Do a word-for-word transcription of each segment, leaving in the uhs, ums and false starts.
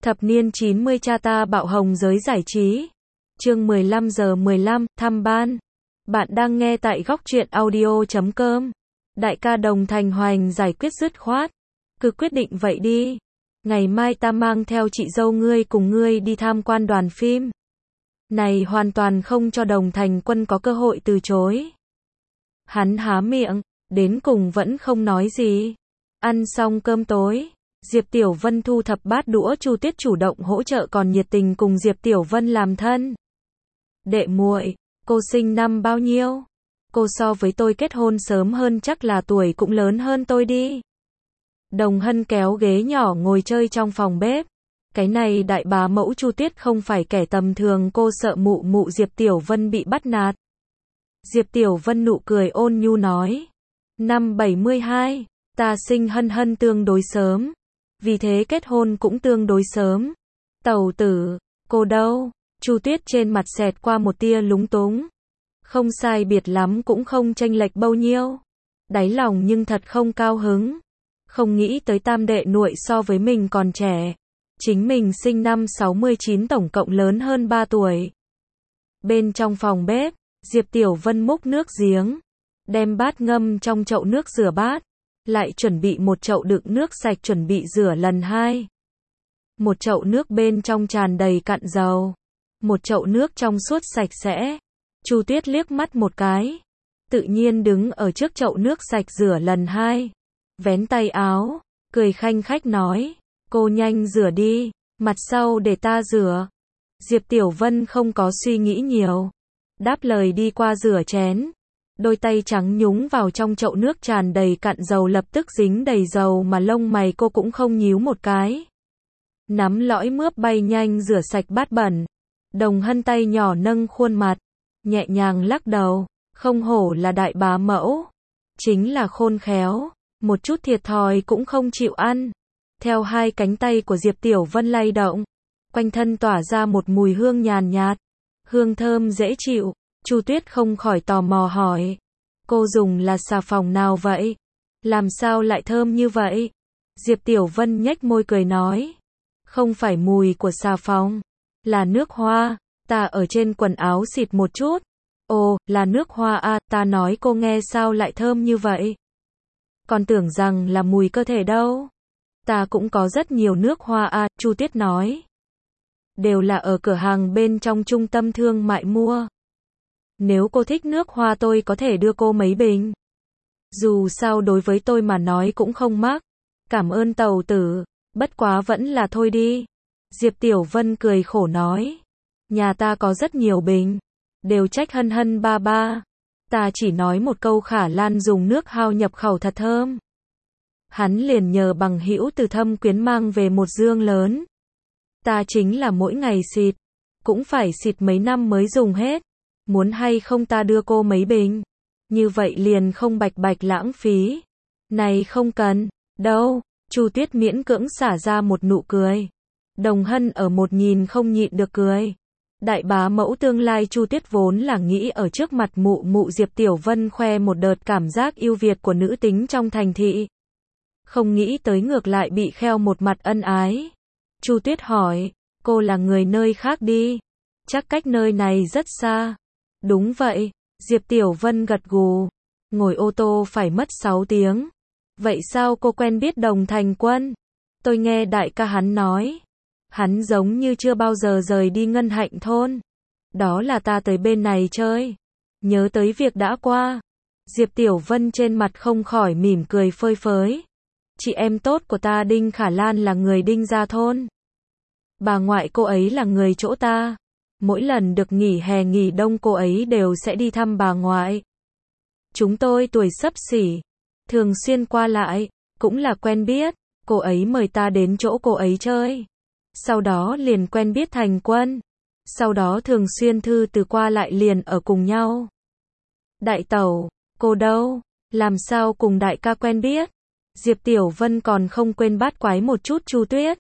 Thập niên chín mươi cha ta bạo hồng giới giải trí. Chương mười lăm giờ mười lăm, thăm ban. Bạn đang nghe tại góc truyện audio chấm com. Đại ca Đồng Thành Hoành giải quyết dứt khoát. Cứ quyết định vậy đi. Ngày mai ta mang theo chị dâu ngươi cùng ngươi đi tham quan đoàn phim. Này hoàn toàn không cho Đồng Thành Quân có cơ hội từ chối. Hắn há miệng, đến cùng vẫn không nói gì. Ăn xong cơm tối, Diệp Tiểu Vân thu thập bát đũa, Chu Tuyết chủ động hỗ trợ còn nhiệt tình cùng Diệp Tiểu Vân làm thân. Đệ muội, cô sinh năm bao nhiêu? Cô so với tôi kết hôn sớm hơn chắc là tuổi cũng lớn hơn tôi đi. Đồng Hân kéo ghế nhỏ ngồi chơi trong phòng bếp. Cái này đại bá mẫu Chu Tuyết không phải kẻ tầm thường, cô sợ mụ mụ Diệp Tiểu Vân bị bắt nạt. Diệp Tiểu Vân nụ cười ôn nhu nói. Năm bảy mươi hai, ta sinh Hân Hân tương đối sớm. Vì thế kết hôn cũng tương đối sớm. Tẩu tử, cô đâu? Chu Tuyết trên mặt xẹt qua một tia lúng túng. Không sai biệt lắm cũng không chênh lệch bao nhiêu. Đáy lòng nhưng thật không cao hứng. Không nghĩ tới tam đệ muội so với mình còn trẻ. Chính mình sinh năm sáu mươi chín tổng cộng lớn hơn ba tuổi. Bên trong phòng bếp, Diệp Tiểu Vân múc nước giếng. Đem bát ngâm trong chậu nước rửa bát. Lại chuẩn bị một chậu đựng nước sạch chuẩn bị rửa lần hai. Một chậu nước bên trong tràn đầy cặn dầu. Một chậu nước trong suốt sạch sẽ. Chu Tuyết liếc mắt một cái. Tự nhiên đứng ở trước chậu nước sạch rửa lần hai. Vén tay áo, cười khanh khách nói. Cô nhanh rửa đi, mặt sau để ta rửa. Diệp Tiểu Vân không có suy nghĩ nhiều. Đáp lời đi qua rửa chén. Đôi tay trắng nhúng vào trong chậu nước tràn đầy cặn dầu lập tức dính đầy dầu mà lông mày cô cũng không nhíu một cái. Nắm lõi mướp bay nhanh rửa sạch bát bẩn. Đồng Hân tay nhỏ nâng khuôn mặt, nhẹ nhàng lắc đầu, không hổ là đại bá mẫu. Chính là khôn khéo, một chút thiệt thòi cũng không chịu ăn. Theo hai cánh tay của Diệp Tiểu Vân lay động, quanh thân tỏa ra một mùi hương nhàn nhạt, hương thơm dễ chịu. Chu Tuyết không khỏi tò mò hỏi. Cô dùng là xà phòng nào vậy? Làm sao lại thơm như vậy? Diệp Tiểu Vân nhếch môi cười nói. Không phải mùi của xà phòng, là nước hoa. Ta ở trên quần áo xịt một chút. Ồ, là nước hoa à, ta nói cô nghe sao lại thơm như vậy? Còn tưởng rằng là mùi cơ thể đâu. Ta cũng có rất nhiều nước hoa à, Chu Tuyết nói. Đều là ở cửa hàng bên trong trung tâm thương mại mua. Nếu cô thích nước hoa tôi có thể đưa cô mấy bình. Dù sao đối với tôi mà nói cũng không mắc. Cảm ơn tẩu tử, bất quá vẫn là thôi đi. Diệp Tiểu Vân cười khổ nói. Nhà ta có rất nhiều bình. Đều trách Hân Hân ba ba. Ta chỉ nói một câu Khả Lan dùng nước hao nhập khẩu thật thơm. Hắn liền nhờ bằng hữu từ Thâm Quyến mang về một dương lớn. Ta chính là mỗi ngày xịt. Cũng phải xịt mấy năm mới dùng hết. Muốn hay không ta đưa cô mấy bình? Như vậy liền không bạch bạch lãng phí. Này không cần, đâu. Chu Tuyết miễn cưỡng xả ra một nụ cười. Đồng Hân ở một nhìn không nhịn được cười. Đại bá mẫu tương lai Chu Tuyết vốn là nghĩ ở trước mặt mụ mụ Diệp Tiểu Vân khoe một đợt cảm giác yêu Việt của nữ tính trong thành thị. Không nghĩ tới ngược lại bị kheo một mặt ân ái. Chu Tuyết hỏi, cô là người nơi khác đi. Chắc cách nơi này rất xa. Đúng vậy, Diệp Tiểu Vân gật gù. Ngồi ô tô phải mất sáu tiếng. Vậy sao cô quen biết Đồng Thành Quân? Tôi nghe đại ca hắn nói. Hắn giống như chưa bao giờ rời đi Ngân Hạnh thôn. Đó là ta tới bên này chơi. Nhớ tới việc đã qua. Diệp Tiểu Vân trên mặt không khỏi mỉm cười phơi phới. Chị em tốt của ta Đinh Khả Lan là người Đinh Gia thôn. Bà ngoại cô ấy là người chỗ ta. Mỗi lần được nghỉ hè nghỉ đông cô ấy đều sẽ đi thăm bà ngoại. Chúng tôi tuổi xấp xỉ, thường xuyên qua lại, cũng là quen biết. Cô ấy mời ta đến chỗ cô ấy chơi. Sau đó liền quen biết Thành Quân. Sau đó thường xuyên thư từ qua lại liền ở cùng nhau. Đại tẩu, cô đâu? Làm sao cùng đại ca quen biết? Diệp Tiểu Vân còn không quên bát quái một chút Chu Tuyết.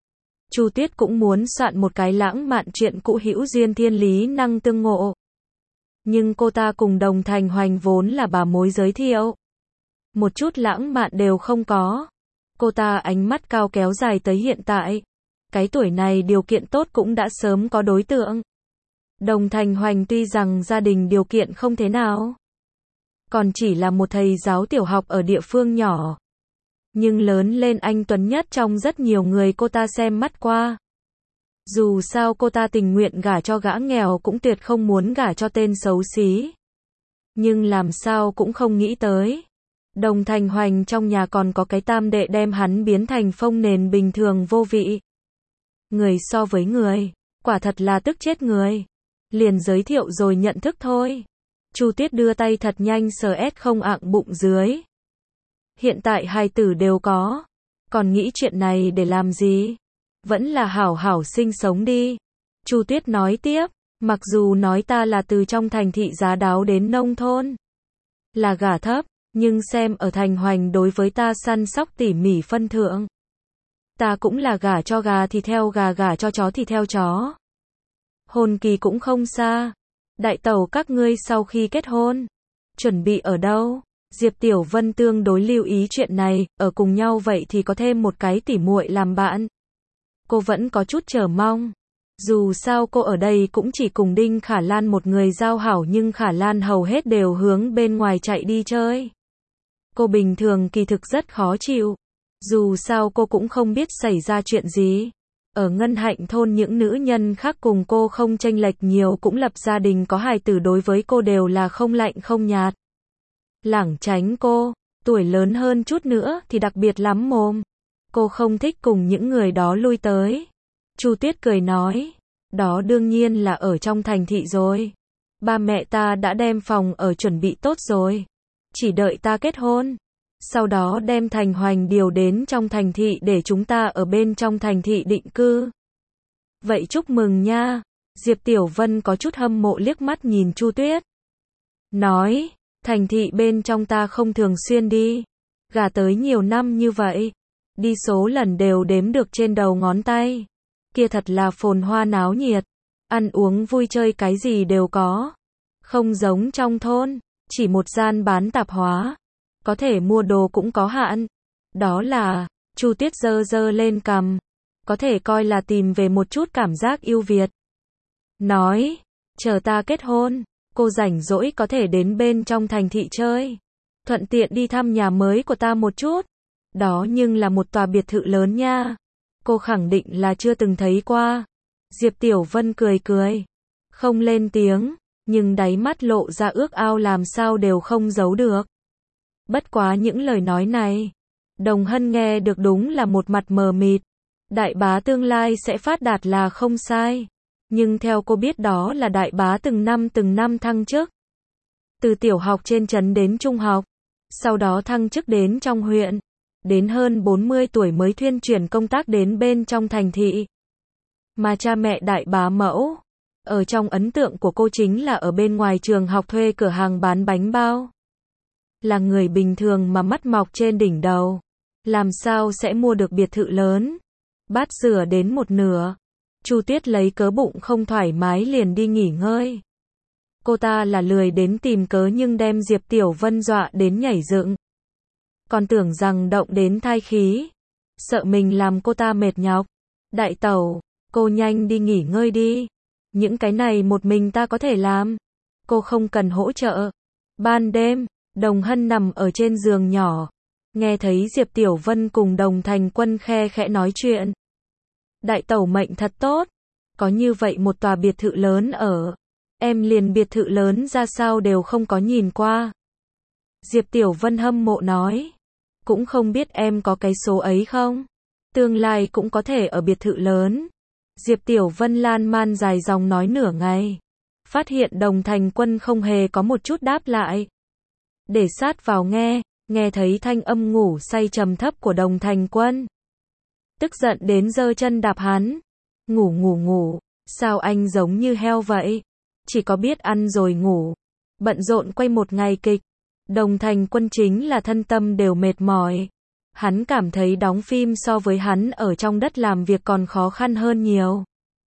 Chu Tuyết cũng muốn soạn một cái lãng mạn chuyện cũ hữu duyên thiên lý năng tương ngộ. Nhưng cô ta cùng Đồng Thành Hoành vốn là bà mối giới thiệu. Một chút lãng mạn đều không có. Cô ta ánh mắt cao kéo dài tới hiện tại. Cái tuổi này điều kiện tốt cũng đã sớm có đối tượng. Đồng Thành Hoành tuy rằng gia đình điều kiện không thế nào, còn chỉ là một thầy giáo tiểu học ở địa phương nhỏ, nhưng lớn lên anh tuấn nhất trong rất nhiều người cô ta xem mắt qua. Dù sao cô ta tình nguyện gả cho gã nghèo cũng tuyệt không muốn gả cho tên xấu xí. Nhưng làm sao cũng không nghĩ tới, Đồng Thành Hoành trong nhà còn có cái tam đệ đem hắn biến thành phông nền bình thường vô vị. Người so với người, quả thật là tức chết người. Liền giới thiệu rồi nhận thức thôi. Chu Tuyết đưa tay thật nhanh sờ ét không ạng bụng dưới. Hiện tại hai tử đều có, còn nghĩ chuyện này để làm gì? Vẫn là hảo hảo sinh sống đi. Chu Tuyết nói tiếp, mặc dù nói ta là từ trong thành thị giá đáo đến nông thôn, là gả thấp, nhưng xem ở Thành Hoành đối với ta săn sóc tỉ mỉ phân thượng, ta cũng là gả cho gà thì theo gà, gả cho chó thì theo chó. Hôn kỳ cũng không xa. Đại tẩu các ngươi sau khi kết hôn, chuẩn bị ở đâu? Diệp Tiểu Vân tương đối lưu ý chuyện này, ở cùng nhau vậy thì có thêm một cái tỉ muội làm bạn. Cô vẫn có chút chờ mong. Dù sao cô ở đây cũng chỉ cùng Đinh Khả Lan một người giao hảo, nhưng Khả Lan hầu hết đều hướng bên ngoài chạy đi chơi. Cô bình thường kỳ thực rất khó chịu. Dù sao cô cũng không biết xảy ra chuyện gì. Ở Ngân Hạnh thôn những nữ nhân khác cùng cô không chênh lệch nhiều cũng lập gia đình có hài tử, đối với cô đều là không lạnh không nhạt. Lảng tránh cô, tuổi lớn hơn chút nữa thì đặc biệt lắm mồm. Cô không thích cùng những người đó lui tới. Chu Tuyết cười nói, đó đương nhiên là ở trong thành thị rồi. Ba mẹ ta đã đem phòng ở chuẩn bị tốt rồi. Chỉ đợi ta kết hôn. Sau đó đem Thành Hoành điều đến trong thành thị để chúng ta ở bên trong thành thị định cư. Vậy chúc mừng nha. Diệp Tiểu Vân có chút hâm mộ liếc mắt nhìn Chu Tuyết. Nói, thành thị bên trong ta không thường xuyên đi. Gả tới nhiều năm như vậy. Đi số lần đều đếm được trên đầu ngón tay. Kia thật là phồn hoa náo nhiệt. Ăn uống vui chơi cái gì đều có. Không giống trong thôn, chỉ một gian bán tạp hóa. Có thể mua đồ cũng có hạn. Đó là, Chu Tuyết giơ giơ lên cằm. Có thể coi là tìm về một chút cảm giác yêu Việt. Nói, chờ ta kết hôn, cô rảnh rỗi có thể đến bên trong thành thị chơi. Thuận tiện đi thăm nhà mới của ta một chút. Đó nhưng là một tòa biệt thự lớn nha. Cô khẳng định là chưa từng thấy qua. Diệp Tiểu Vân cười cười. Không lên tiếng, nhưng đáy mắt lộ ra ước ao làm sao đều không giấu được. Bất quá những lời nói này, Đồng Hân nghe được đúng là một mặt mờ mịt. Đại bá tương lai sẽ phát đạt là không sai. Nhưng theo cô biết đó là đại bá từng năm từng năm thăng chức. Từ tiểu học trên trấn đến trung học. Sau đó thăng chức đến trong huyện. Đến hơn bốn mươi tuổi mới thuyên chuyển công tác đến bên trong thành thị. Mà cha mẹ đại bá mẫu, ở trong ấn tượng của cô chính là ở bên ngoài trường học thuê cửa hàng bán bánh bao. Là người bình thường mà mắt mọc trên đỉnh đầu. Làm sao sẽ mua được biệt thự lớn. Bát sửa đến một nửa. Chu Tuyết lấy cớ bụng không thoải mái liền đi nghỉ ngơi. Cô ta là lười đến tìm cớ nhưng đem Diệp Tiểu Vân dọa đến nhảy dựng. Còn tưởng rằng động đến thai khí. Sợ mình làm cô ta mệt nhọc. Đại tẩu, cô nhanh đi nghỉ ngơi đi. Những cái này một mình ta có thể làm. Cô không cần hỗ trợ. Ban đêm, Đồng Hân nằm ở trên giường nhỏ. Nghe thấy Diệp Tiểu Vân cùng Đồng Thành Quân khe khẽ nói chuyện. Đại tẩu mệnh thật tốt. Có như vậy một tòa biệt thự lớn ở. Em liền biệt thự lớn ra sao đều không có nhìn qua. Diệp Tiểu Vân hâm mộ nói. Cũng không biết em có cái số ấy không? Tương lai cũng có thể ở biệt thự lớn. Diệp Tiểu Vân lan man dài dòng nói nửa ngày. Phát hiện Đồng Thành Quân không hề có một chút đáp lại. Để sát vào nghe, nghe thấy thanh âm ngủ say trầm thấp của Đồng Thành Quân. Tức giận đến giơ chân đạp hắn. Ngủ ngủ ngủ, sao anh giống như heo vậy? Chỉ có biết ăn rồi ngủ. Bận rộn quay một ngày kịch. Đồng Thành Quân chính là thân tâm đều mệt mỏi. Hắn cảm thấy đóng phim so với hắn ở trong đất làm việc còn khó khăn hơn nhiều.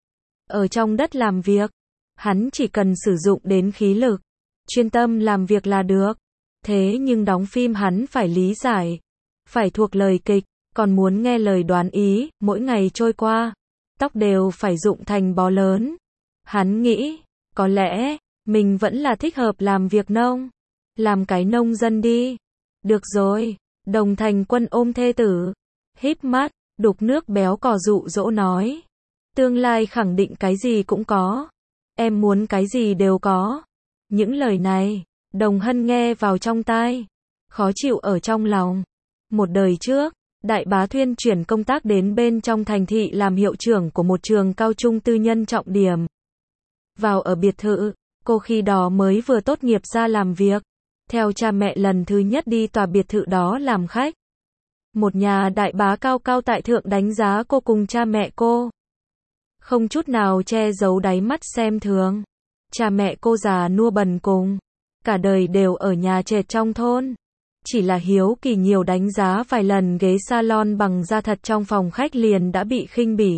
Ở trong đất làm việc, hắn chỉ cần sử dụng đến khí lực, chuyên tâm làm việc là được. Thế nhưng đóng phim hắn phải lý giải, phải thuộc lời kịch, còn muốn nghe lời đoán ý, mỗi ngày trôi qua, tóc đều phải rụng thành bó lớn. Hắn nghĩ, có lẽ, mình vẫn là thích hợp làm việc nông. Làm cái nông dân đi. Được rồi, Đồng Thành Quân ôm thê tử, híp mắt, đục nước béo cò dụ dỗ nói. Tương lai khẳng định cái gì cũng có. Em muốn cái gì đều có. Những lời này, Đồng Hân nghe vào trong tai, khó chịu ở trong lòng. Một đời trước, Đại Bá Thuyên chuyển công tác đến bên trong thành thị làm hiệu trưởng của một trường cao trung tư nhân trọng điểm. Vào ở biệt thự, cô khi đó mới vừa tốt nghiệp ra làm việc. Theo cha mẹ lần thứ nhất đi tòa biệt thự đó làm khách. Một nhà đại bá cao cao tại thượng đánh giá cô cùng cha mẹ cô. Không chút nào che giấu đáy mắt xem thường. Cha mẹ cô già nua bần cùng. Cả đời đều ở nhà trệt trong thôn. Chỉ là hiếu kỳ nhiều đánh giá vài lần ghế salon bằng da thật trong phòng khách liền đã bị khinh bỉ.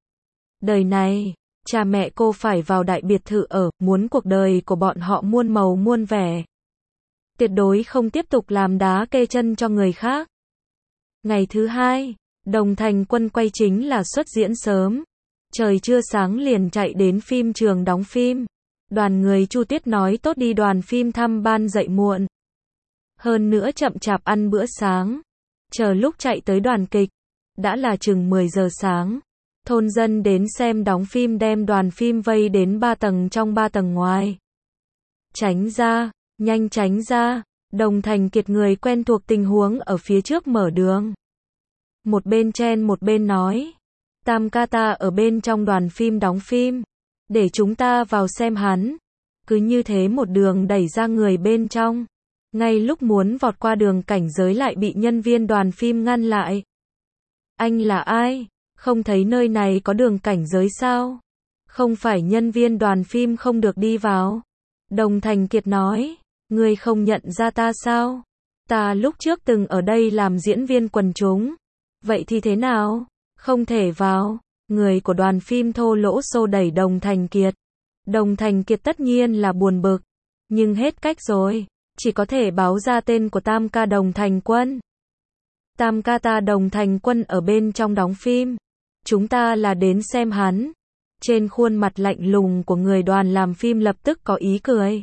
Đời này, cha mẹ cô phải vào đại biệt thự ở, muốn cuộc đời của bọn họ muôn màu muôn vẻ. Tuyệt đối không tiếp tục làm đá kê chân cho người khác. Ngày thứ hai, Đồng Thành Quân quay chính là xuất diễn sớm. Trời chưa sáng liền chạy đến phim trường đóng phim. Đoàn người Chu Tiết nói tốt đi đoàn phim thăm ban dậy muộn. Hơn nữa chậm chạp ăn bữa sáng. Chờ lúc chạy tới đoàn kịch, đã là chừng mười giờ sáng. Thôn dân đến xem đóng phim đem đoàn phim vây đến ba tầng trong ba tầng ngoài. Tránh ra, nhanh tránh ra. Đồng Thành Kiệt người quen thuộc tình huống ở phía trước mở đường. Một bên chen một bên nói. Tam ca ta ở bên trong đoàn phim đóng phim. Để chúng ta vào xem hắn. Cứ như thế một đường đẩy ra người bên trong. Ngay lúc muốn vọt qua đường cảnh giới lại bị nhân viên đoàn phim ngăn lại. Anh là ai? Không thấy nơi này có đường cảnh giới sao? Không phải nhân viên đoàn phim không được đi vào. Đồng Thành Kiệt nói. Ngươi không nhận ra ta sao? Ta lúc trước từng ở đây làm diễn viên quần chúng. Vậy thì thế nào? Không thể vào. Người của đoàn phim thô lỗ xô đẩy Đồng Thành Kiệt. Đồng Thành Kiệt tất nhiên là buồn bực. Nhưng hết cách rồi. Chỉ có thể báo ra tên của Tam ca Đồng Thành Quân. Tam ca ta Đồng Thành Quân ở bên trong đóng phim. Chúng ta là đến xem hắn. Trên khuôn mặt lạnh lùng của người đoàn làm phim lập tức có ý cười.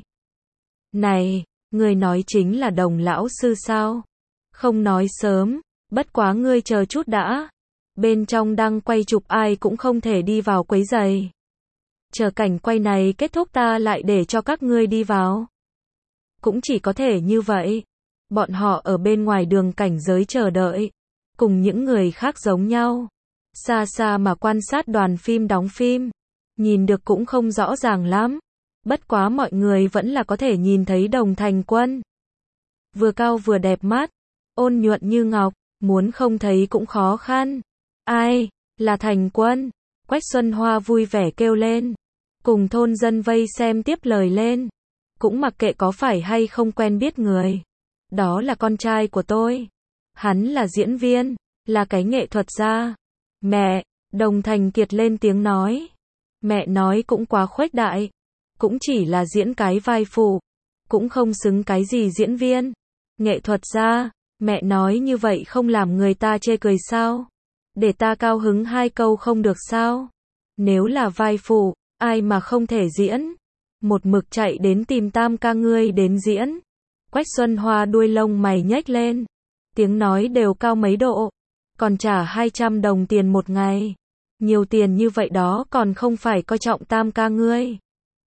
Này, người nói chính là Đồng lão sư sao? Không nói sớm, bất quá ngươi chờ chút đã. Bên trong đang quay chụp ai cũng không thể đi vào quấy rầy. Chờ cảnh quay này kết thúc ta lại để cho các ngươi đi vào. Cũng chỉ có thể như vậy. Bọn họ ở bên ngoài đường cảnh giới chờ đợi. Cùng những người khác giống nhau. Xa xa mà quan sát đoàn phim đóng phim. Nhìn được cũng không rõ ràng lắm. Bất quá mọi người vẫn là có thể nhìn thấy Đồng Thành Quân. Vừa cao vừa đẹp mắt. Ôn nhuận như ngọc. Muốn không thấy cũng khó khăn. Ai? Là Thành Quân. Quách Xuân Hoa vui vẻ kêu lên. Cùng thôn dân vây xem tiếp lời lên. Cũng mặc kệ có phải hay không quen biết người. Đó là con trai của tôi. Hắn là diễn viên. Là cái nghệ thuật gia. Mẹ. Đồng Thành Kiệt lên tiếng nói. Mẹ nói cũng quá khuếch đại. Cũng chỉ là diễn cái vai phụ. Cũng không xứng cái gì diễn viên. Nghệ thuật gia. Mẹ nói như vậy không làm người ta chê cười sao? Để ta cao hứng hai câu không được sao? Nếu là vai phụ, ai mà không thể diễn? Một mực chạy đến tìm Tam ca ngươi đến diễn. Quách Xuân Hoa đuôi lông mày nhếch lên. Tiếng nói đều cao mấy độ. Còn trả hai trăm đồng tiền một ngày. Nhiều tiền như vậy đó còn không phải coi trọng Tam ca ngươi.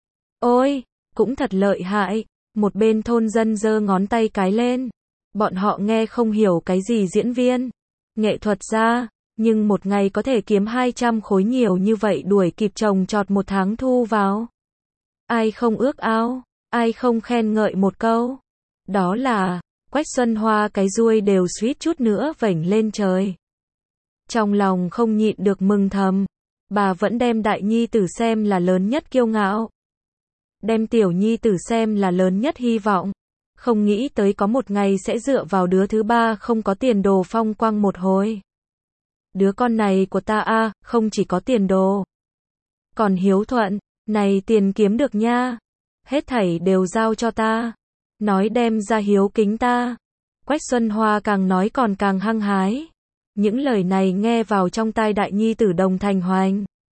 Ôi, cũng thật lợi hại. Một bên thôn dân giơ ngón tay cái lên. Bọn họ nghe không hiểu cái gì diễn viên. Nghệ thuật gia. Nhưng một ngày có thể kiếm hai trăm khối nhiều như vậy đuổi kịp trồng trọt một tháng thu vào. Ai không ước ao, ai không khen ngợi một câu. Đó là, Quách Xuân Hoa cái ruôi đều suýt chút nữa vểnh lên trời. Trong lòng không nhịn được mừng thầm. Bà vẫn đem đại nhi tử xem là lớn nhất kiêu ngạo. Đem tiểu nhi tử xem là lớn nhất hy vọng. Không nghĩ tới có một ngày sẽ dựa vào đứa thứ ba không có tiền đồ phong quang một hồi. Đứa con này của ta a, à, không chỉ có tiền đồ. Còn hiếu thuận, này tiền kiếm được nha. Hết thảy đều giao cho ta. Nói đem ra hiếu kính ta. Quách Xuân Hoa càng nói còn càng hăng hái. Những lời này nghe vào trong tai đại nhi tử Đồng Thành Hoành.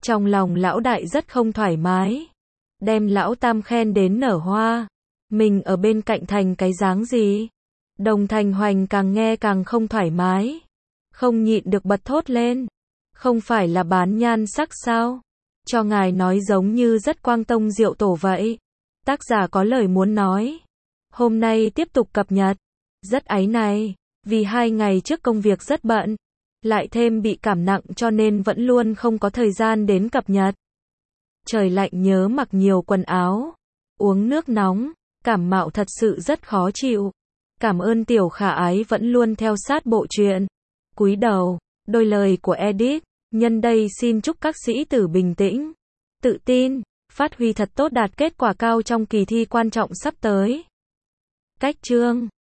Trong lòng lão đại rất không thoải mái. Đem lão tam khen đến nở hoa. Mình ở bên cạnh thành cái dáng gì? Đồng Thành Hoành càng nghe càng không thoải mái. Không nhịn được bật thốt lên. Không phải là bán nhan sắc sao? Cho ngài nói giống như rất quang tông diệu tổ vậy. Tác giả có lời muốn nói. Hôm nay tiếp tục cập nhật. Rất áy náy, vì hai ngày trước công việc rất bận. Lại thêm bị cảm nặng cho nên vẫn luôn không có thời gian đến cập nhật. Trời lạnh nhớ mặc nhiều quần áo. Uống nước nóng, cảm mạo thật sự rất khó chịu. Cảm ơn tiểu khả ái vẫn luôn theo sát bộ truyện. Cúi đầu, đôi lời của Edit. Nhân đây xin chúc các sĩ tử bình tĩnh, tự tin, phát huy thật tốt đạt kết quả cao trong kỳ thi quan trọng sắp tới. Cách chương